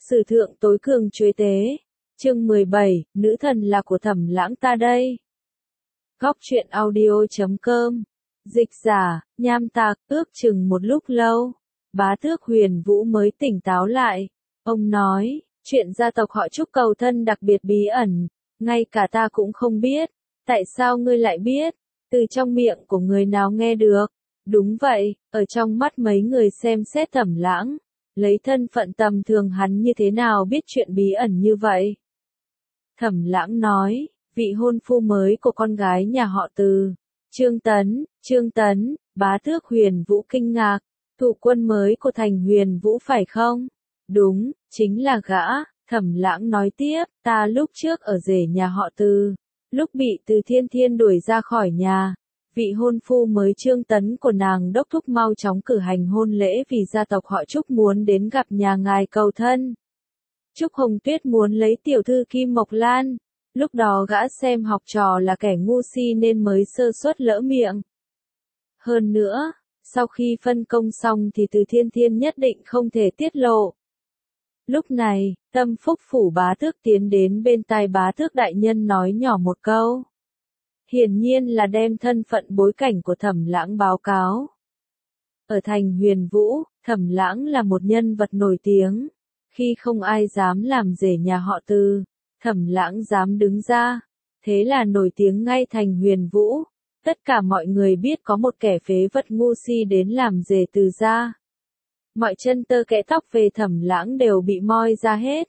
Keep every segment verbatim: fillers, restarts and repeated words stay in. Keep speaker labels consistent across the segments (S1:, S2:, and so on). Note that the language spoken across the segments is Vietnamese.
S1: Sử thượng tối cường chuế tế. Chương mười bảy, nữ thần là của Thẩm Lãng ta đây. Góc truyện audio chấm com. Dịch giả, nham tạc, ước chừng một lúc lâu. Bá tước Huyền Vũ mới tỉnh táo lại. Ông nói, chuyện gia tộc họ Trúc cầu thân đặc biệt bí ẩn, ngay cả ta cũng không biết. Tại sao ngươi lại biết? Từ trong miệng của người nào nghe được? Đúng vậy, ở trong mắt mấy người xem xét Thẩm Lãng. Lấy thân phận tầm thường hắn như thế nào biết chuyện bí ẩn như vậy? Thẩm Lãng nói, vị hôn phu mới của con gái nhà họ Từ. Trương Tấn, Trương Tấn, bá tước Huyền Vũ kinh ngạc. Thủ quân mới của thành Huyền Vũ phải không? Đúng, chính là gã. Thẩm Lãng nói tiếp, ta lúc trước ở rể nhà họ Từ. Lúc bị Từ Thiên Thiên đuổi ra khỏi nhà. Vị hôn phu mới Trương Tấn của nàng đốc thúc mau chóng cử hành hôn lễ vì gia tộc họ Trúc muốn đến gặp nhà ngài cầu thân. Trúc Hồng Tuyết muốn lấy tiểu thư Kim Mộc Lan. Lúc đó gã xem học trò là kẻ ngu si nên mới sơ suất lỡ miệng. Hơn nữa, sau khi phân công xong thì Từ Thiên Thiên nhất định không thể tiết lộ. Lúc này, Tâm Phúc phủ bá tước tiến đến bên tai bá tước đại nhân nói nhỏ một câu. Hiển nhiên là đem thân phận bối cảnh của Thẩm Lãng báo cáo. Ở thành Huyền Vũ, Thẩm Lãng là một nhân vật nổi tiếng. Khi không ai dám làm rể nhà họ Từ, Thẩm Lãng dám đứng ra. Thế là nổi tiếng ngay thành Huyền Vũ. Tất cả mọi người biết có một kẻ phế vật ngu si đến làm rể Từ gia. Mọi chân tơ kẽ tóc về Thẩm Lãng đều bị moi ra hết.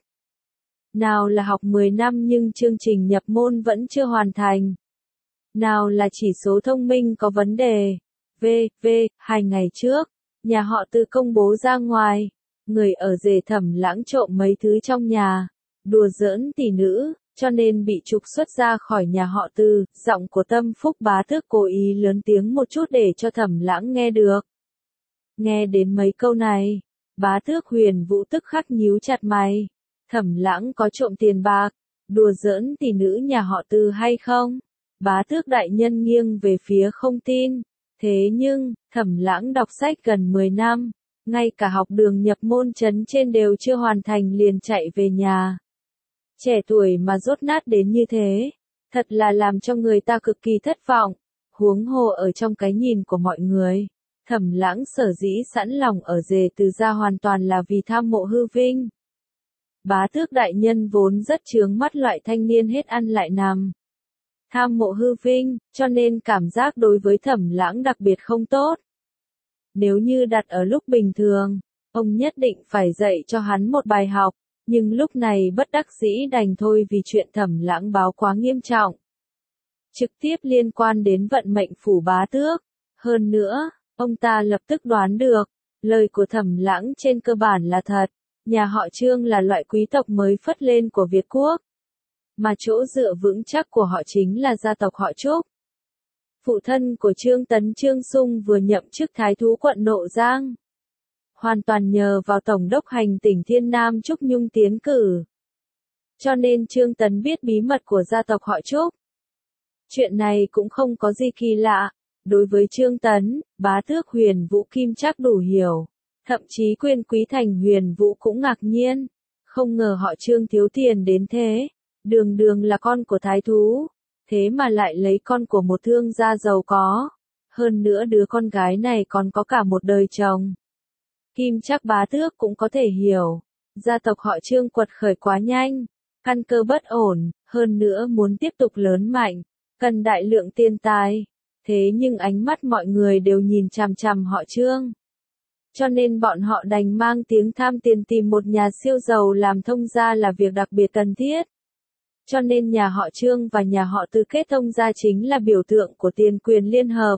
S1: Nào là học mười năm nhưng chương trình nhập môn vẫn chưa hoàn thành. Nào là chỉ số thông minh có vấn đề. V, V, hai ngày trước, nhà họ Từ công bố ra ngoài. Người ở rể Thẩm Lãng trộm mấy thứ trong nhà. Đùa giỡn tỷ nữ, cho nên bị trục xuất ra khỏi nhà họ Từ. Giọng của Tâm Phúc bá tước cố ý lớn tiếng một chút để cho Thẩm Lãng nghe được. Nghe đến mấy câu này, bá tước Huyền Vũ tức khắc nhíu chặt mày. Thẩm Lãng có trộm tiền bạc, đùa giỡn tỷ nữ nhà họ Từ hay không? Bá tước đại nhân nghiêng về phía không tin. Thế nhưng, Thẩm Lãng đọc sách gần mười năm, ngay cả học đường nhập môn trấn trên đều chưa hoàn thành liền chạy về nhà. Trẻ tuổi mà dốt nát đến như thế, thật là làm cho người ta cực kỳ thất vọng. Huống hồ ở trong cái nhìn của mọi người, Thẩm Lãng sở dĩ sẵn lòng ở rể Từ gia hoàn toàn là vì tham mộ hư vinh. Bá tước đại nhân vốn rất chướng mắt loại thanh niên hết ăn lại nằm. Tham mộ hư vinh, cho nên cảm giác đối với Thẩm Lãng đặc biệt không tốt. Nếu như đặt ở lúc bình thường, ông nhất định phải dạy cho hắn một bài học, nhưng lúc này bất đắc dĩ đành thôi vì chuyện Thẩm Lãng báo quá nghiêm trọng. Trực tiếp liên quan đến vận mệnh phủ bá tước. Hơn nữa, ông ta lập tức đoán được, lời của Thẩm Lãng trên cơ bản là thật, nhà họ Trương là loại quý tộc mới phất lên của Việt Quốc. Mà chỗ dựa vững chắc của họ chính là gia tộc họ Trúc. Phụ thân của Trương Tấn Trương Sung vừa nhậm chức thái thú quận Nộ Giang. Hoàn toàn nhờ vào tổng đốc hành tỉnh Thiên Nam Trúc Nhung tiến cử. Cho nên Trương Tấn biết bí mật của gia tộc họ Trúc. Chuyện này cũng không có gì kỳ lạ. Đối với Trương Tấn, bá tước Huyền Vũ Kim chắc đủ hiểu. Thậm chí quyền quý thành Huyền Vũ cũng ngạc nhiên. Không ngờ họ Trương thiếu tiền đến thế. Đường đường là con của thái thú, thế mà lại lấy con của một thương gia giàu có. Hơn nữa đứa con gái này còn có cả một đời chồng. Kim chắc bá tước cũng có thể hiểu. Gia tộc họ Trương quật khởi quá nhanh, căn cơ bất ổn, hơn nữa muốn tiếp tục lớn mạnh, cần đại lượng tiền tài. Thế nhưng ánh mắt mọi người đều nhìn chằm chằm họ Trương. Cho nên bọn họ đành mang tiếng tham tiền tìm một nhà siêu giàu làm thông gia là việc đặc biệt cần thiết. Cho nên nhà họ Trương và nhà họ Từ kết thông gia chính là biểu tượng của tiền quyền liên hợp.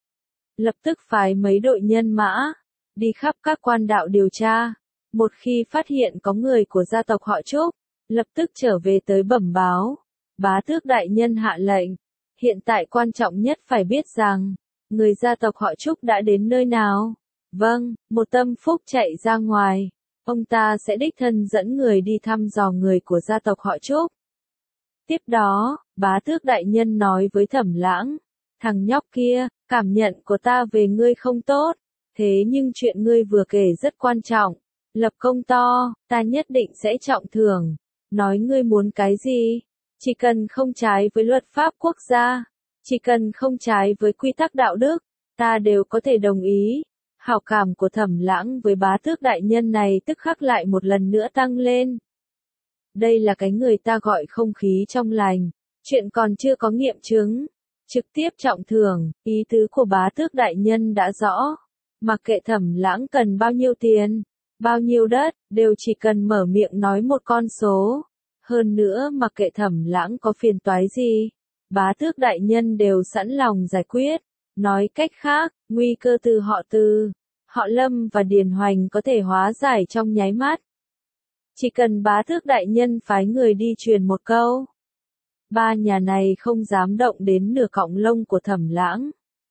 S1: Lập tức phái mấy đội nhân mã, đi khắp các quan đạo điều tra. Một khi phát hiện có người của gia tộc họ Trúc, lập tức trở về tới bẩm báo. Bá tước đại nhân hạ lệnh. Hiện tại quan trọng nhất phải biết rằng, người gia tộc họ Trúc đã đến nơi nào. Vâng, một Tâm Phúc chạy ra ngoài. Ông ta sẽ đích thân dẫn người đi thăm dò người của gia tộc họ Trúc. Tiếp đó, bá tước đại nhân nói với Thẩm Lãng, thằng nhóc kia, cảm nhận của ta về ngươi không tốt, thế nhưng chuyện ngươi vừa kể rất quan trọng, lập công to, ta nhất định sẽ trọng thưởng. Nói ngươi muốn cái gì? Chỉ cần không trái với luật pháp quốc gia, chỉ cần không trái với quy tắc đạo đức, ta đều có thể đồng ý. Hảo cảm của Thẩm Lãng với bá tước đại nhân này tức khắc lại một lần nữa tăng lên. Đây là cái người ta gọi không khí trong lành, chuyện còn chưa có nghiệm chứng. Trực tiếp trọng thưởng, ý tứ của bá tước đại nhân đã rõ. Mặc kệ Thẩm Lãng cần bao nhiêu tiền, bao nhiêu đất, đều chỉ cần mở miệng nói một con số. Hơn nữa mặc kệ Thẩm Lãng có phiền toái gì, bá tước đại nhân đều sẵn lòng giải quyết. Nói cách khác, nguy cơ từ họ Từ, họ Lâm và Điền Hoành có thể hóa giải trong nháy mắt. Chỉ cần bá tước đại nhân phái người đi truyền một câu. Ba nhà này không dám động đến nửa cọng lông của Thẩm Lãng.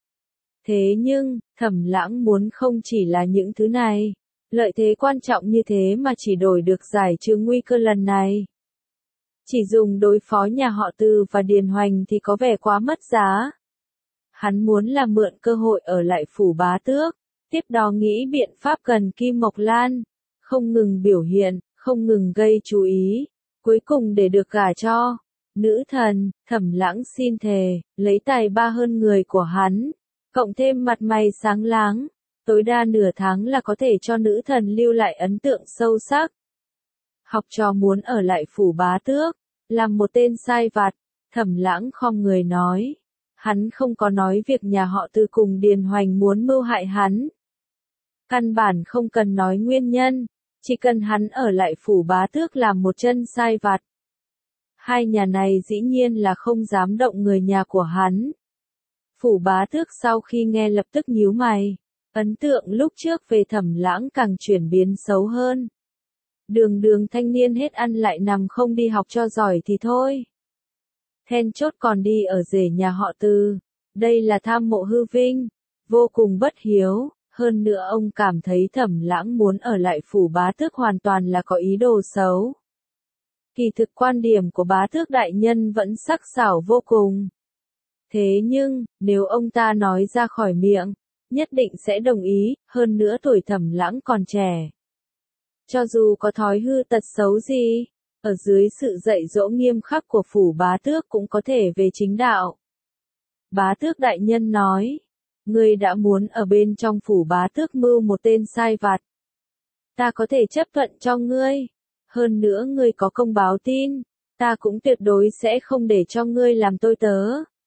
S1: Thế nhưng, Thẩm Lãng muốn không chỉ là những thứ này. Lợi thế quan trọng như thế mà chỉ đổi được giải trừ nguy cơ lần này. Chỉ dùng đối phó nhà họ Từ và Điền Hoành thì có vẻ quá mất giá. Hắn muốn là mượn cơ hội ở lại phủ bá tước, tiếp đó nghĩ biện pháp cần Kim Mộc Lan, không ngừng biểu hiện, không ngừng gây chú ý, cuối cùng để được gả cho nữ thần. Thẩm Lãng xin thề, lấy tài ba hơn người của hắn, cộng thêm mặt mày sáng láng, tối đa nửa tháng là có thể cho nữ thần lưu lại ấn tượng sâu sắc. Học trò muốn ở lại phủ bá tước, làm một tên sai vặt. Thẩm Lãng khom người nói. Hắn không có nói việc nhà họ Từ cùng Điền Hoành muốn mưu hại hắn. Căn bản không cần nói nguyên nhân, chỉ cần hắn ở lại phủ bá tước làm một chân sai vặt. Hai nhà này dĩ nhiên là không dám động người nhà của hắn. Phủ bá tước sau khi nghe lập tức nhíu mày. Ấn tượng lúc trước về Thẩm Lãng càng chuyển biến xấu hơn. Đường đường thanh niên hết ăn lại nằm không đi học cho giỏi thì thôi. Then chốt còn đi ở rể nhà họ Từ. Đây là tham mộ hư vinh, vô cùng bất hiếu. Hơn nữa ông cảm thấy Thẩm Lãng muốn ở lại phủ bá tước hoàn toàn là có ý đồ xấu. Kỳ thực quan điểm của bá tước đại nhân vẫn sắc sảo vô cùng. Thế nhưng, nếu ông ta nói ra khỏi miệng, nhất định sẽ đồng ý, hơn nữa tuổi Thẩm Lãng còn trẻ. Cho dù có thói hư tật xấu gì, ở dưới sự dạy dỗ nghiêm khắc của phủ bá tước cũng có thể về chính đạo. Bá tước đại nhân nói, ngươi đã muốn ở bên trong phủ bá tước mưu một tên sai vặt. Ta có thể chấp thuận cho ngươi. Hơn nữa ngươi có công báo tin, ta cũng tuyệt đối sẽ không để cho ngươi làm tôi tớ.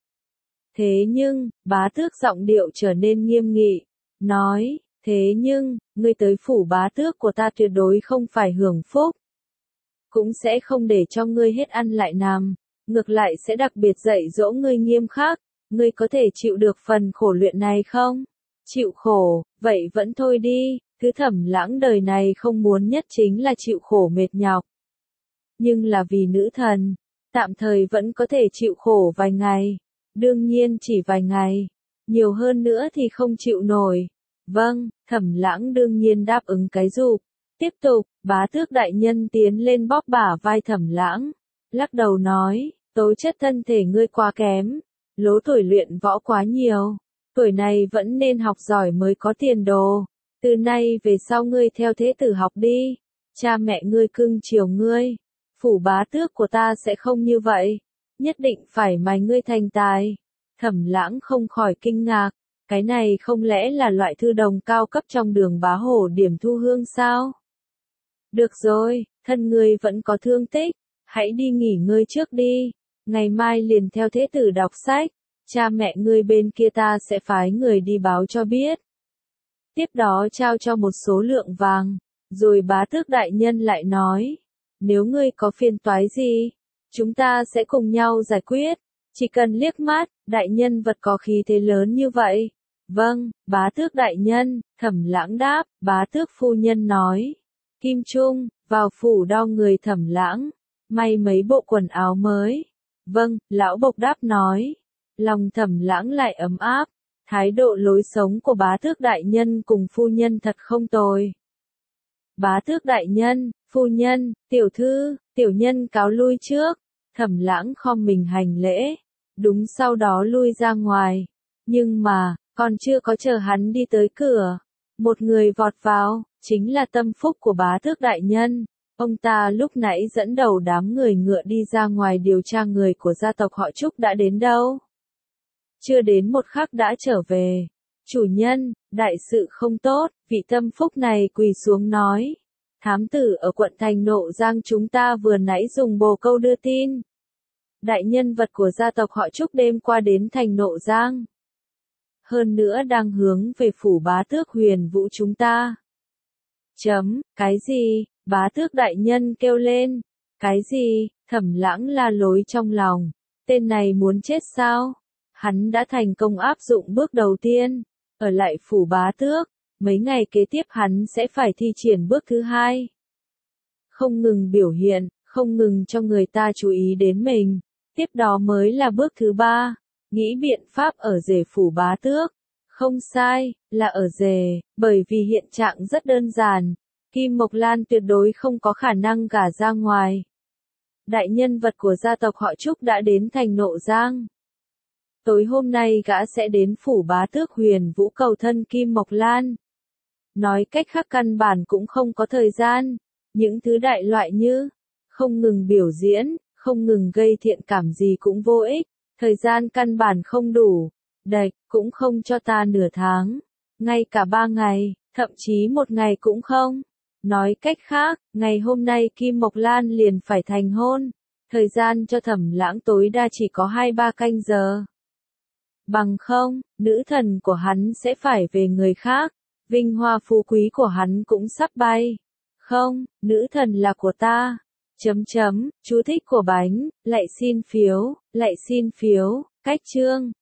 S1: Thế nhưng, bá tước giọng điệu trở nên nghiêm nghị, nói, thế nhưng, ngươi tới phủ bá tước của ta tuyệt đối không phải hưởng phúc. Cũng sẽ không để cho ngươi hết ăn lại nằm, ngược lại sẽ đặc biệt dạy dỗ ngươi nghiêm khắc, ngươi có thể chịu được phần khổ luyện này không? Chịu khổ, vậy vẫn thôi đi, thứ Thẩm Lãng đời này không muốn nhất chính là chịu khổ mệt nhọc. Nhưng là vì nữ thần, tạm thời vẫn có thể chịu khổ vài ngày, đương nhiên chỉ vài ngày, nhiều hơn nữa thì không chịu nổi. Vâng, Thẩm Lãng đương nhiên đáp ứng cái dục. Tiếp tục, bá tước đại nhân tiến lên bóp bả vai Thẩm Lãng, lắc đầu nói, tố chất thân thể ngươi quá kém, lố tuổi luyện võ quá nhiều, tuổi này vẫn nên học giỏi mới có tiền đồ, từ nay về sau ngươi theo thế tử học đi, cha mẹ ngươi cưng chiều ngươi, phủ bá tước của ta sẽ không như vậy, nhất định phải mài ngươi thành tài. Thẩm Lãng không khỏi kinh ngạc, cái này không lẽ là loại thư đồng cao cấp trong Đường Bá Hổ điểm thu hương sao? Được rồi, thân ngươi vẫn có thương tích, hãy đi nghỉ ngơi trước đi, ngày mai liền theo thế tử đọc sách, cha mẹ ngươi bên kia ta sẽ phái người đi báo cho biết. Tiếp đó trao cho một số lượng vàng, rồi bá tước đại nhân lại nói, nếu ngươi có phiền toái gì, chúng ta sẽ cùng nhau giải quyết, chỉ cần liếc mắt, đại nhân vật có khí thế lớn như vậy. Vâng, bá tước đại nhân, Thẩm Lãng đáp, bá tước phu nhân nói. Kim Trung, vào phủ đo người Thẩm Lãng, may mấy bộ quần áo mới. Vâng, lão bộc đáp nói. Lòng Thẩm Lãng lại ấm áp, thái độ lối sống của bá tước đại nhân cùng phu nhân thật không tồi. Bá tước đại nhân, phu nhân, tiểu thư, tiểu nhân cáo lui trước. Thẩm Lãng khom mình hành lễ, đúng sau đó lui ra ngoài. Nhưng mà, còn chưa có chờ hắn đi tới cửa, một người vọt vào, chính là tâm phúc của bá tước đại nhân. Ông ta lúc nãy dẫn đầu đám người ngựa đi ra ngoài điều tra người của gia tộc họ Trúc đã đến đâu. Chưa đến một khắc đã trở về. Chủ nhân, đại sự không tốt, vị tâm phúc này quỳ xuống nói. Thám tử ở quận thành Nộ Giang chúng ta vừa nãy dùng bồ câu đưa tin. Đại nhân vật của gia tộc họ Trúc đêm qua đến thành Nộ Giang. Hơn nữa đang hướng về phủ bá tước Huyền Vũ chúng ta. Chấm, cái gì? Bá tước đại nhân kêu lên. Cái gì? Thẩm Lãng la lối trong lòng. Tên này muốn chết sao? Hắn đã thành công áp dụng bước đầu tiên. Ở lại phủ bá tước. Mấy ngày kế tiếp hắn sẽ phải thi triển bước thứ hai. Không ngừng biểu hiện, không ngừng cho người ta chú ý đến mình. Tiếp đó mới là bước thứ ba. Nghĩ biện pháp ở rể phủ bá tước. Không sai, là ở rể, bởi vì hiện trạng rất đơn giản. Kim Mộc Lan tuyệt đối không có khả năng gả ra ngoài. Đại nhân vật của gia tộc họ Trúc đã đến thành Nộ Giang. Tối hôm nay gã sẽ đến phủ bá tước Huyền Vũ cầu thân Kim Mộc Lan. Nói cách khác căn bản cũng không có thời gian. Những thứ đại loại như không ngừng biểu diễn, không ngừng gây thiện cảm gì cũng vô ích. Thời gian căn bản không đủ. Đạch, cũng không cho ta nửa tháng. Ngay cả ba ngày, thậm chí một ngày cũng không. Nói cách khác, ngày hôm nay Kim Mộc Lan liền phải thành hôn. Thời gian cho Thẩm Lãng tối đa chỉ có hai ba canh giờ. Bằng không, nữ thần của hắn sẽ phải về người khác. Vinh hoa phú quý của hắn cũng sắp bay. Không, nữ thần là của ta. Chấm chấm, chú thích của bánh, lại xin phiếu, lại xin phiếu, cách chương.